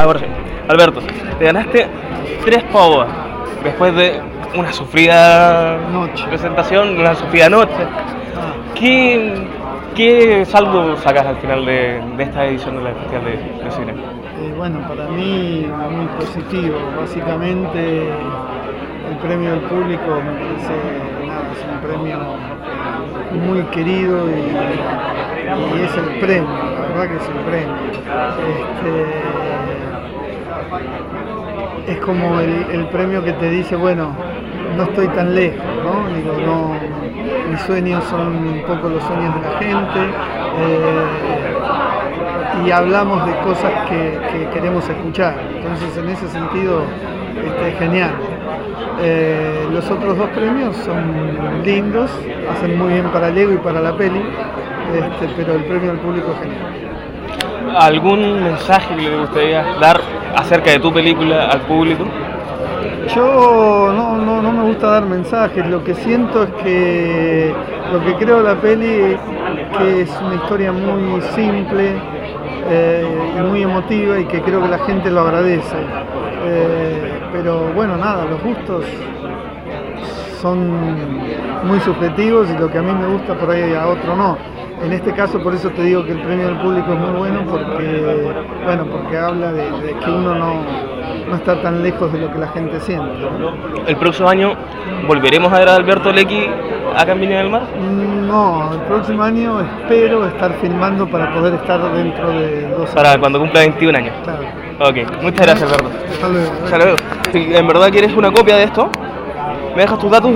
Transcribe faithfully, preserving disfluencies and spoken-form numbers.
Ahora sí. Alberto, te ganaste tres pavos después de una sufrida Noche. presentación, una sufrida noche. ¿Qué, qué saldo sacas al final de, de esta edición del Festival de, de Cine? Eh, bueno, para mí muy positivo. Básicamente el premio del público me parece, nada, es un premio muy querido y, y es el premio, la verdad que es el premio. Este, es como el, el premio que te dice, bueno, no estoy tan lejos, ¿no? Digo, no, mis sueños son un poco los sueños de la gente, eh, y hablamos de cosas que, que queremos escuchar. Entonces, en ese sentido, este, es genial. Eh, los otros dos premios son lindos, hacen muy bien para el ego y para la peli, este, pero el premio al público es genial. ¿Algún mensaje que le gustaría dar acerca de tu película al público? Yo no, no, no me gusta dar mensajes, lo que siento es que lo que creo de la peli que es una historia muy simple eh, y muy emotiva y que creo que la gente lo agradece. Eh, pero bueno, nada, los gustos son muy subjetivos y lo que a mí me gusta por ahí a otro no. En este caso, por eso te digo que el premio del público es muy bueno, porque bueno, porque habla de, de que uno no, no está tan lejos de lo que la gente siente, ¿no? ¿El próximo año volveremos a ver a Alberto Lecky acá en Viña del Mar? No, el próximo año espero estar filmando para poder estar dentro de dos años. Para cuando cumpla veintiún años. Claro. Ok, muchas gracias, Alberto. Hasta luego. Hasta luego. Si en verdad quieres una copia de esto, me dejas tus datos.